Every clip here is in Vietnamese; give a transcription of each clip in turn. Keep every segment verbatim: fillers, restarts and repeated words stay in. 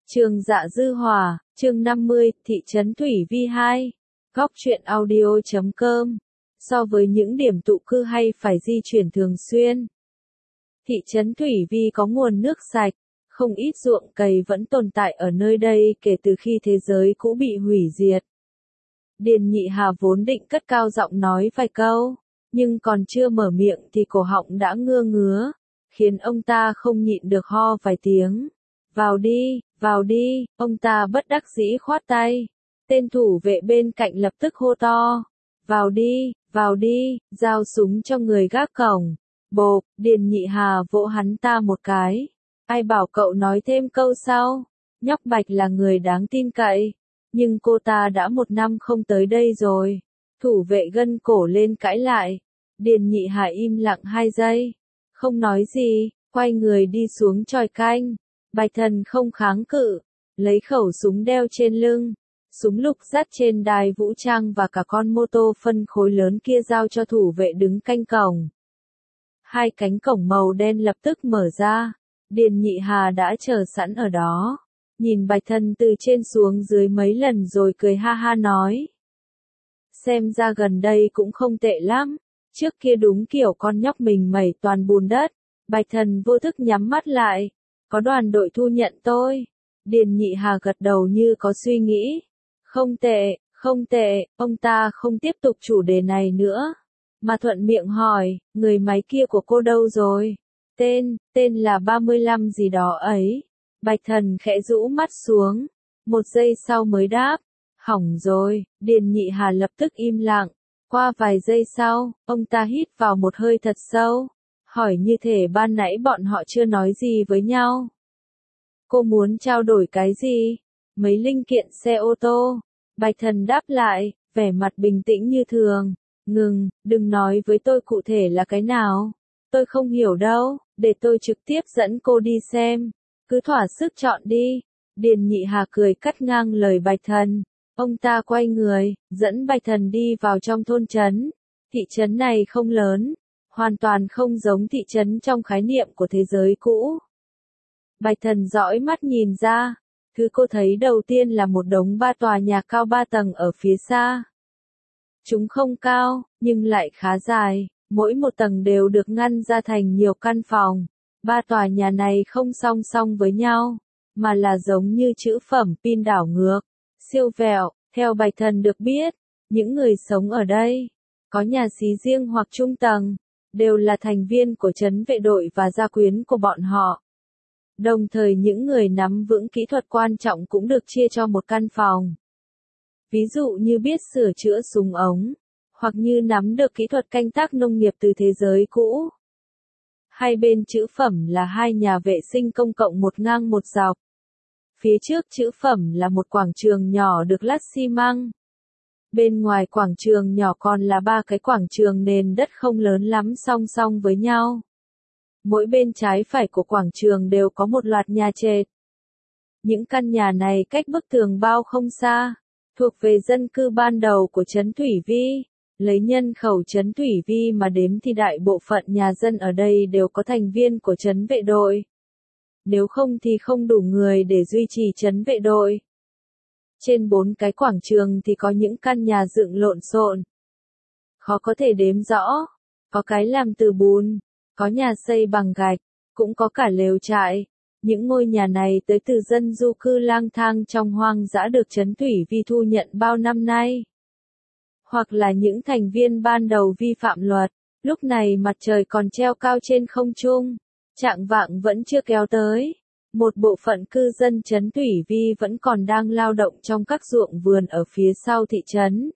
Trường Dạ Dư Hòa, chương năm mươi, thị trấn Thủy Vi hai. Góc truyện audio chấm com. So với những điểm tụ cư hay phải di chuyển thường xuyên, thị trấn Thủy Vi có nguồn nước sạch, không ít ruộng cày vẫn tồn tại ở nơi đây kể từ khi thế giới cũ bị hủy diệt. Điền Nhị Hà vốn định cất cao giọng nói vài câu, nhưng còn chưa mở miệng thì cổ họng đã ngưa ngứa, khiến ông ta không nhịn được ho vài tiếng. Vào đi, vào đi, ông ta bất đắc dĩ khoát tay. Tên thủ vệ bên cạnh lập tức hô to. Vào đi, vào đi, giao súng cho người gác cổng. Bộp, Điền Nhị Hà vỗ hắn ta một cái. Ai bảo cậu nói thêm câu sau? Nhóc Bạch là người đáng tin cậy, nhưng cô ta đã một năm không tới đây rồi. Thủ vệ gân cổ lên cãi lại. Điền Nhị Hà im lặng hai giây, không nói gì, quay người đi xuống chòi canh. Bạch Thần không kháng cự, lấy khẩu súng đeo trên lưng, súng lục dắt trên đài vũ trang và cả con mô tô phân khối lớn kia giao cho thủ vệ đứng canh cổng. Hai cánh cổng màu đen lập tức mở ra, Điền Nhị Hà đã chờ sẵn ở đó, nhìn Bạch Thần từ trên xuống dưới mấy lần rồi cười ha ha nói. Xem ra gần đây cũng không tệ lắm, trước kia đúng kiểu con nhóc mình mẩy toàn bùn đất. Bạch Thần vô thức nhắm mắt lại. Có đoàn đội thu nhận tôi. Điền Nhị Hà gật đầu như có suy nghĩ. Không tệ, không tệ, ông ta không tiếp tục chủ đề này nữa, mà thuận miệng hỏi, người máy kia của cô đâu rồi? Tên, tên là ba mươi lăm gì đó ấy. Bạch Thần khẽ rũ mắt xuống, một giây sau mới đáp, hỏng rồi. Điền Nhị Hà lập tức im lặng. Qua vài giây sau, ông ta hít vào một hơi thật sâu, hỏi như thể ban nãy bọn họ chưa nói gì với nhau. Cô muốn trao đổi cái gì? Mấy linh kiện xe ô tô. Bạch Thần đáp lại, vẻ mặt bình tĩnh như thường. Ngừng, đừng nói với tôi cụ thể là cái nào. Tôi không hiểu đâu, để tôi trực tiếp dẫn cô đi xem. Cứ thỏa sức chọn đi. Điền Nhị Hà cười cắt ngang lời Bạch Thần. Ông ta quay người, dẫn Bạch Thần đi vào trong thôn trấn. Thị trấn này không lớn, hoàn toàn không giống thị trấn trong khái niệm của thế giới cũ. Bạch Thần dõi mắt nhìn ra, thứ cô thấy đầu tiên là một đống ba tòa nhà cao ba tầng ở phía xa. Chúng không cao, nhưng lại khá dài, mỗi một tầng đều được ngăn ra thành nhiều căn phòng. Ba tòa nhà này không song song với nhau, mà là giống như chữ phẩm pin đảo ngược. Siêu vẹo, theo Bạch Thần được biết, những người sống ở đây, có nhà xí riêng hoặc trung tầng, đều là thành viên của trấn vệ đội và gia quyến của bọn họ. Đồng thời những người nắm vững kỹ thuật quan trọng cũng được chia cho một căn phòng. Ví dụ như biết sửa chữa súng ống, hoặc như nắm được kỹ thuật canh tác nông nghiệp từ thế giới cũ. Hai bên chữ phẩm là hai nhà vệ sinh công cộng một ngang một dọc. Phía trước chữ phẩm là một quảng trường nhỏ được lát xi măng. Bên ngoài quảng trường nhỏ còn là ba cái quảng trường nền đất không lớn lắm song song với nhau. Mỗi bên trái phải của quảng trường đều có một loạt nhà trệt. Những căn nhà này cách bức tường bao không xa, thuộc về dân cư ban đầu của trấn Thủy Vi. Lấy nhân khẩu trấn Thủy Vi mà đếm thì đại bộ phận nhà dân ở đây đều có thành viên của trấn vệ đội. Nếu không thì không đủ người để duy trì trấn vệ đội. Trên bốn cái quảng trường thì có những căn nhà dựng lộn xộn, khó có thể đếm rõ. Có cái làm từ bùn, có nhà xây bằng gạch, cũng có cả lều trại. Những ngôi nhà này tới từ dân du cư lang thang trong hoang dã được trấn Thủy Vi thu nhận bao năm nay. Hoặc là những thành viên ban đầu vi phạm luật. Lúc này mặt trời còn treo cao trên không trung, chạng vạng vẫn chưa kéo tới. Một bộ phận cư dân trấn Thủy Vi vẫn còn đang lao động trong các ruộng vườn ở phía sau thị trấn.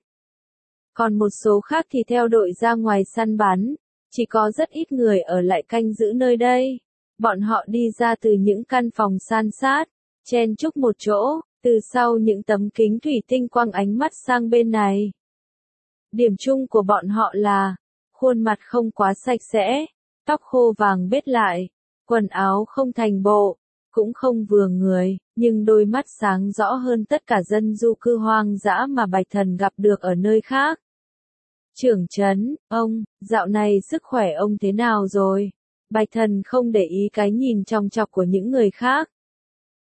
Còn một số khác thì theo đội ra ngoài săn bắn, chỉ có rất ít người ở lại canh giữ nơi đây. Bọn họ đi ra từ những căn phòng san sát, chen chúc một chỗ, từ sau những tấm kính thủy tinh quăng ánh mắt sang bên này. Điểm chung của bọn họ là, khuôn mặt không quá sạch sẽ, tóc khô vàng bết lại, quần áo không thành bộ, cũng không vừa người, nhưng đôi mắt sáng rõ hơn tất cả dân du cư hoang dã mà Bạch Thần gặp được ở nơi khác. Trưởng trấn, ông, dạo này sức khỏe ông thế nào rồi? Bạch Thần không để ý cái nhìn chòng chọc của những người khác.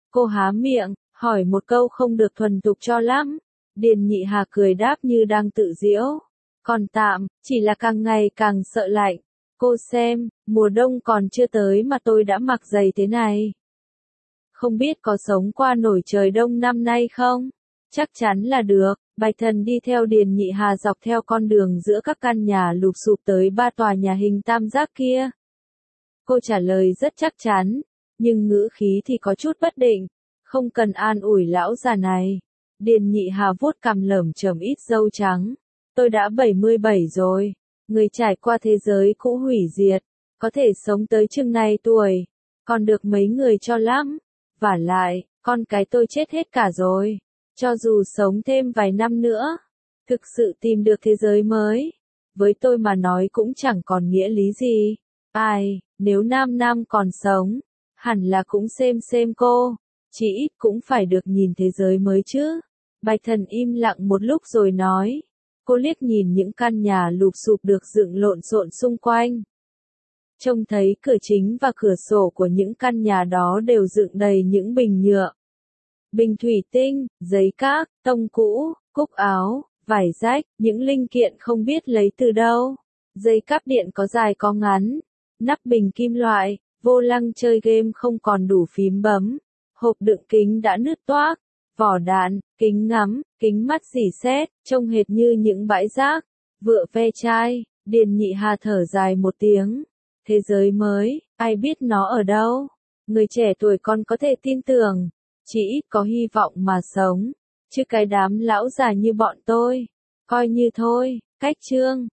Cô há miệng, hỏi một câu không được thuần thục cho lắm. Điền Nhị Hà cười đáp như đang tự giễu. Còn tạm, chỉ là càng ngày càng sợ lạnh. Cô xem, mùa đông còn chưa tới mà tôi đã mặc giày thế này. Không biết có sống qua nổi trời đông năm nay không? Chắc chắn là được. Bạch Thần đi theo Điền Nhị Hà dọc theo con đường giữa các căn nhà lụp xụp tới ba tòa nhà hình tam giác kia. Cô trả lời rất chắc chắn, nhưng ngữ khí thì có chút bất định. Không cần an ủi lão già này. Điền Nhị Hà vuốt cằm lởm chởm ít râu trắng. Tôi đã bảy mươi bảy rồi. Người trải qua thế giới cũ hủy diệt. Có thể sống tới chừng này tuổi. Còn được mấy người cho lắm. Vả lại, con cái tôi chết hết cả rồi. Cho dù sống thêm vài năm nữa. Thực sự tìm được thế giới mới. Với tôi mà nói cũng chẳng còn nghĩa lý gì. Ai, nếu Nam Nam còn sống. Hẳn là cũng xem xem cô. Chỉ ít cũng phải được nhìn thế giới mới chứ. Bạch Thần im lặng một lúc rồi nói. Cô liếc nhìn những căn nhà lụp xụp được dựng lộn xộn xung quanh. Trông thấy cửa chính và cửa sổ của những căn nhà đó đều dựng đầy những bình nhựa. Bình thủy tinh, giấy cát, tông cũ, cúc áo, vải rách, những linh kiện không biết lấy từ đâu. Dây cáp điện có dài có ngắn. Nắp bình kim loại, vô lăng chơi game không còn đủ phím bấm. Hộp đựng kính đã nứt toác. Vỏ đạn, kính ngắm, kính mắt rỉ sét, trông hệt như những bãi rác. Vựa ve chai, Điền Nhị Hà thở dài một tiếng. Thế giới mới, ai biết nó ở đâu? Người trẻ tuổi còn có thể tin tưởng, chỉ ít có hy vọng mà sống. Chứ cái đám lão già như bọn tôi, coi như thôi. Cách chương